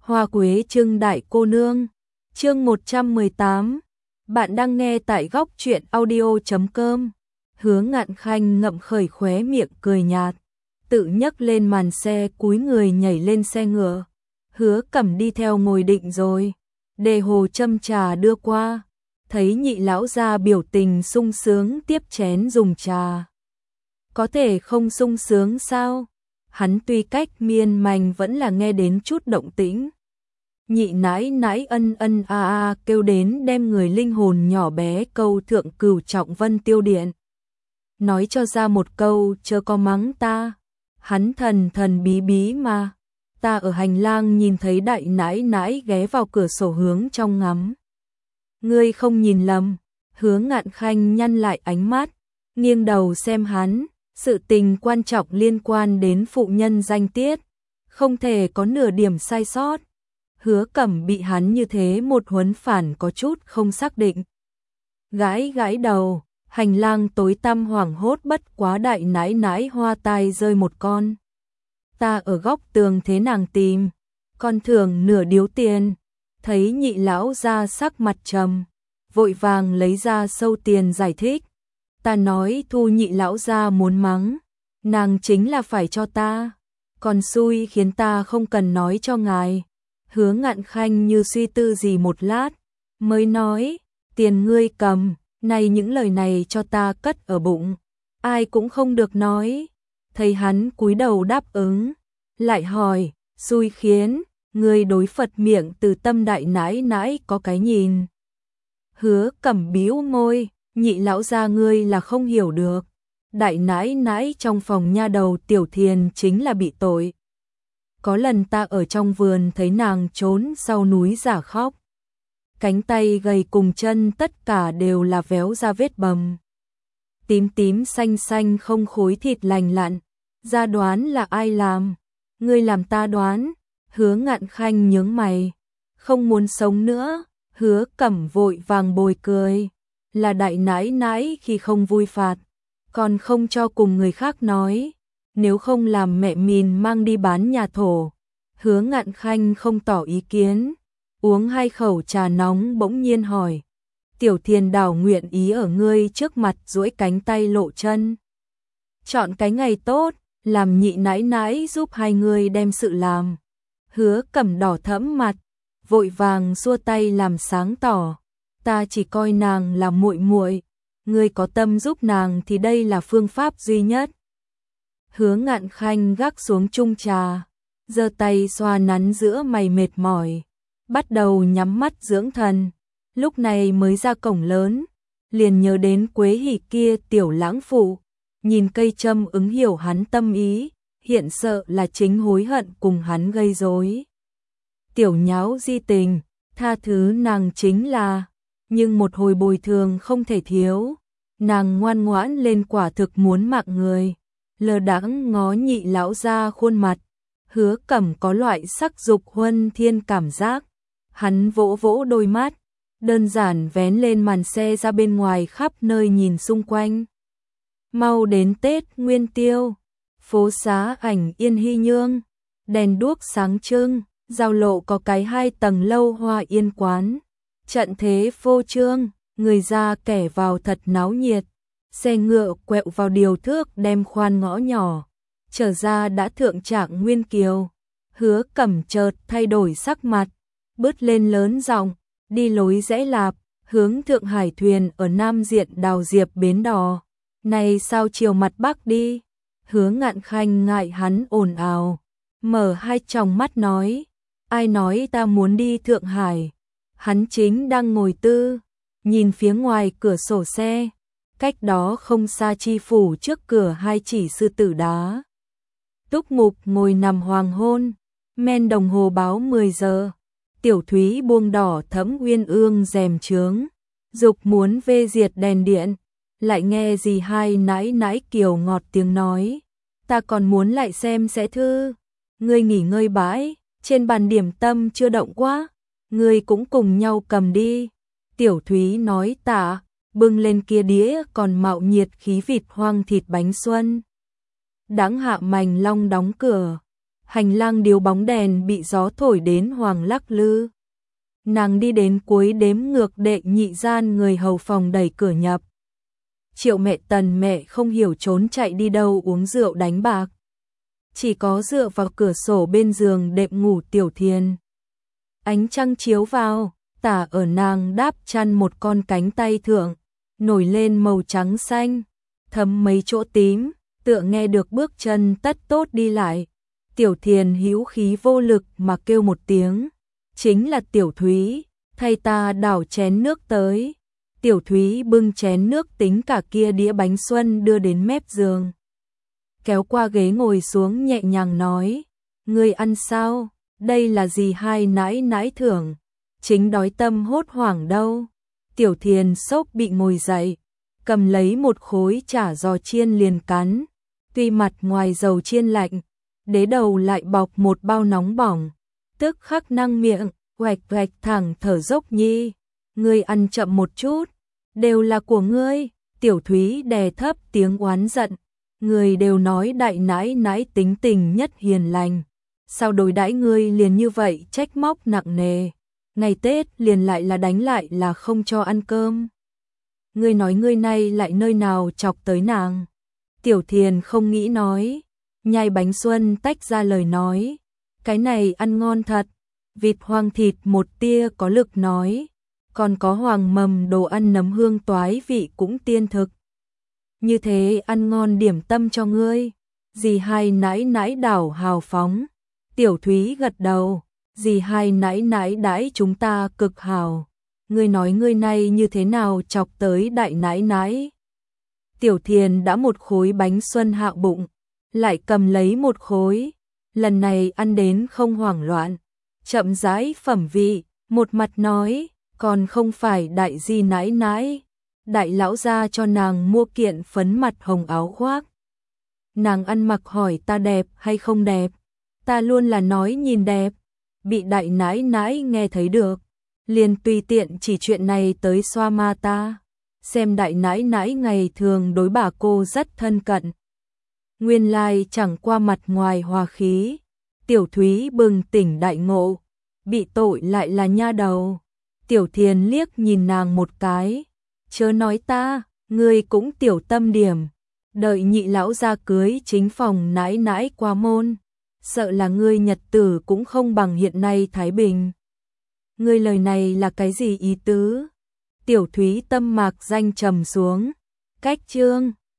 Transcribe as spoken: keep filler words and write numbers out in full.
Hoa quế trưng đại cô nương. Chương một trăm mười tám. Bạn đang nghe tại góc truyện audio chấm com. Hứa Ngạn Khanh ngậm khởi khóe miệng cười nhạt, tự nhấc lên màn xe cúi người nhảy lên xe ngựa. Hứa Cẩm đi theo ngồi định rồi, đề hồ châm trà đưa qua, thấy nhị lão gia biểu tình sung sướng tiếp chén dùng trà. Có thể không sung sướng sao? Hắn tuy cách miên man vẫn là nghe đến chút động tĩnh. Nhị nãi nãi ân ân a a kêu đến đem người linh hồn nhỏ bé câu thượng cửu trọng vân tiêu điện. Nói cho ra một câu chớ có mắng ta. Hắn thần thần bí bí mà. Ta ở hành lang nhìn thấy đại nãi nãi ghé vào cửa sổ hướng trong ngắm. Ngươi không nhìn lầm. Hứa Ngạn Khanh nhăn lại ánh mắt, nghiêng đầu xem hắn. Sự tình quan trọng liên quan đến phụ nhân danh tiết, không thể có nửa điểm sai sót. Hứa Cẩm bị hắn như thế một huấn phản có chút không xác định. Gãi gãi đầu, hành lang tối tăm hoảng hốt bất quá đại nãi nãi hoa tai rơi một con. Ta ở góc tường thế nàng tìm, con thường nửa điếu tiền, thấy nhị lão ra sắc mặt trầm, vội vàng lấy ra sâu tiền giải thích. Ta nói thu nhị lão ra muốn mắng, nàng chính là phải cho ta, còn xui khiến ta không cần nói cho ngài. Hứa Ngạn Khanh như suy tư gì một lát, mới nói, tiền ngươi cầm, này những lời này cho ta cất ở bụng, ai cũng không được nói. Thấy hắn cúi đầu đáp ứng, lại hỏi, xui khiến, ngươi đối Phật miệng từ tâm đại nãi nãi có cái nhìn. Hứa Cẩm bĩu môi, nhị lão gia ngươi là không hiểu được, đại nãi nãi trong phòng nha đầu Tiểu Thiền chính là bị tội. Có lần ta ở trong vườn thấy nàng trốn sau núi giả khóc, cánh tay gầy cùng chân tất cả đều là véo ra vết bầm, tím tím xanh xanh không khối thịt lành lặn, ra đoán là ai làm. Ngươi làm ta đoán. Hứa Ngạn Khanh nhướng mày, không muốn sống nữa. Hứa Cẩm vội vàng bồi cười, là đại nãi nãi khi không vui phạt, còn không cho cùng người khác nói, nếu không làm mẹ mìn mang đi bán nhà thổ. Hứa Ngạn Khanh không tỏ ý kiến, uống hai khẩu trà nóng bỗng nhiên hỏi, Tiểu Thiền đảo nguyện ý ở ngươi trước mặt duỗi cánh tay lộ chân. Chọn cái ngày tốt, làm nhị nãi nãi giúp hai người đem sự làm. Hứa Cẩm đỏ thẫm mặt, vội vàng xua tay làm sáng tỏ, ta chỉ coi nàng là muội muội, ngươi có tâm giúp nàng thì đây là phương pháp duy nhất. Hứa Ngạn Khanh gác xuống chung trà, giơ tay xoa nắn giữa mày mệt mỏi, bắt đầu nhắm mắt dưỡng thần. Lúc này mới ra cổng lớn, liền nhớ đến Quế Hỉ kia tiểu lãng phụ, nhìn cây châm ứng hiểu hắn tâm ý, hiện sợ là chính hối hận cùng hắn gây rối. Tiểu nháo di tình, tha thứ nàng chính là, nhưng một hồi bồi thường không thể thiếu. Nàng ngoan ngoãn lên quả thực muốn mạng người, lờ đãng ngó nhị lão ra khuôn mặt. Hứa Cẩm có loại sắc dục huân thiên cảm giác. Hắn vỗ vỗ đôi mắt, đơn giản vén lên màn xe ra bên ngoài khắp nơi nhìn xung quanh. Mau đến Tết Nguyên Tiêu, phố xá ảnh yên hy nhương, đèn đuốc sáng trưng, giao lộ có cái hai tầng lâu hoa yên quán, trận thế phô trương, người ra kẻ vào thật náo nhiệt, xe ngựa quẹo vào điều thước đem khoan ngõ nhỏ, trở ra đã thượng trạng Nguyên Kiều. Hứa Cẩm chợt thay đổi sắc mặt, bứt lên lớn giọng, đi lối rẽ lạp, hướng Thượng Hải thuyền ở Nam Diện Đào Diệp bến đò. Này sao chiều mặt bắc đi? Hứa Ngạn Khanh ngại hắn ồn ào, mở hai tròng mắt nói, ai nói ta muốn đi Thượng Hải? Hắn chính đang ngồi tư, nhìn phía ngoài cửa sổ xe, cách đó không xa chi phủ trước cửa hai chỉ sư tử đá. Túc Mục ngồi nằm hoàng hôn, men đồng hồ báo mười giờ, Tiểu Thúy buông đỏ thẫm uyên ương rèm trướng, dục muốn vê diệt đèn điện, lại nghe dì hai nãi nãi kiều ngọt tiếng nói, ta còn muốn lại xem sẽ thư, ngươi nghỉ ngơi bãi, trên bàn điểm tâm chưa động quá, ngươi cũng cùng nhau cầm đi. Tiểu Thúy nói tạ, bưng lên kia đĩa còn mạo nhiệt khí vịt hoang thịt bánh xuân. Đáng Hạ Mành Long đóng cửa, Hành lang điếu bóng đèn bị gió thổi đến hoàng lắc lư. Nàng đi đến cuối đếm ngược đệ nhị gian, người hầu phòng đẩy cửa nhập. Triệu mẹ Tần mẹ không hiểu trốn chạy đi đâu uống rượu đánh bạc. Chỉ có dựa vào cửa sổ bên giường đệm ngủ Tiểu Thiền. Ánh trăng chiếu vào, tả ở nàng đáp chăn một con cánh tay thượng, nổi lên màu trắng xanh, thấm mấy chỗ tím, tựa nghe được bước chân tất tốt đi lại. Tiểu Thiền hữu khí vô lực mà kêu một tiếng, chính là Tiểu Thúy, thay ta đảo chén nước tới. Tiểu Thúy bưng chén nước tính cả kia đĩa bánh xuân đưa đến mép giường. Kéo qua ghế ngồi xuống nhẹ nhàng nói, ngươi ăn sao, đây là gì hai nãi nãi thưởng, chính đói tâm hốt hoảng đâu. Tiểu Thiền sốc bị ngồi dậy, cầm lấy một khối chả giò chiên liền cắn, tuy mặt ngoài dầu chiên lạnh, đế đầu lại bọc một bao nóng bỏng, tức khắc năng miệng, oạch oạch thẳng thở dốc nhi, ngươi ăn chậm một chút, đều là của ngươi. Tiểu Thúy đè thấp tiếng oán giận, người đều nói đại nãi nãi tính tình nhất hiền lành, sao đối đãi ngươi liền như vậy trách móc nặng nề, ngày Tết liền lại là đánh lại là không cho ăn cơm. Ngươi nói ngươi nay lại nơi nào chọc tới nàng. Tiểu Thiền không nghĩ nói, nhai bánh xuân tách ra lời nói, cái này ăn ngon thật, vịt hoang thịt một tia có lực nói, còn có hoàng mầm đồ ăn nấm hương toái vị cũng tiên thực. Như thế ăn ngon điểm tâm cho ngươi. Dì hai nãi nãi đảo hào phóng. Tiểu Thúy gật đầu, dì hai nãi nãi đãi chúng ta cực hào. Ngươi nói ngươi nay như thế nào chọc tới đại nãi nãi. Tiểu Thiền đã một khối bánh xuân hạ bụng, lại cầm lấy một khối, lần này ăn đến không hoảng loạn, chậm rãi phẩm vị, một mặt nói, còn không phải đại di nãi nãi, đại lão gia cho nàng mua kiện phấn mặt hồng áo khoác. Nàng ăn mặc hỏi ta đẹp hay không đẹp, ta luôn là nói nhìn đẹp, bị đại nãi nãi nghe thấy được, liền tùy tiện chỉ chuyện này tới xoa ma ta, xem đại nãi nãi ngày thường đối bà cô rất thân cận. Nguyên lai chẳng qua mặt ngoài hòa khí. Tiểu Thúy bừng tỉnh đại ngộ, bị tội lại là nha đầu. Tiểu Thiền liếc nhìn nàng một cái, chớ nói ta, ngươi cũng tiểu tâm điểm, đợi nhị lão ra cưới chính phòng nãi nãi qua môn, sợ là ngươi nhật tử cũng không bằng hiện nay thái bình. Ngươi lời này là cái gì ý tứ? Tiểu Thúy tâm mạc danh trầm xuống, cách chương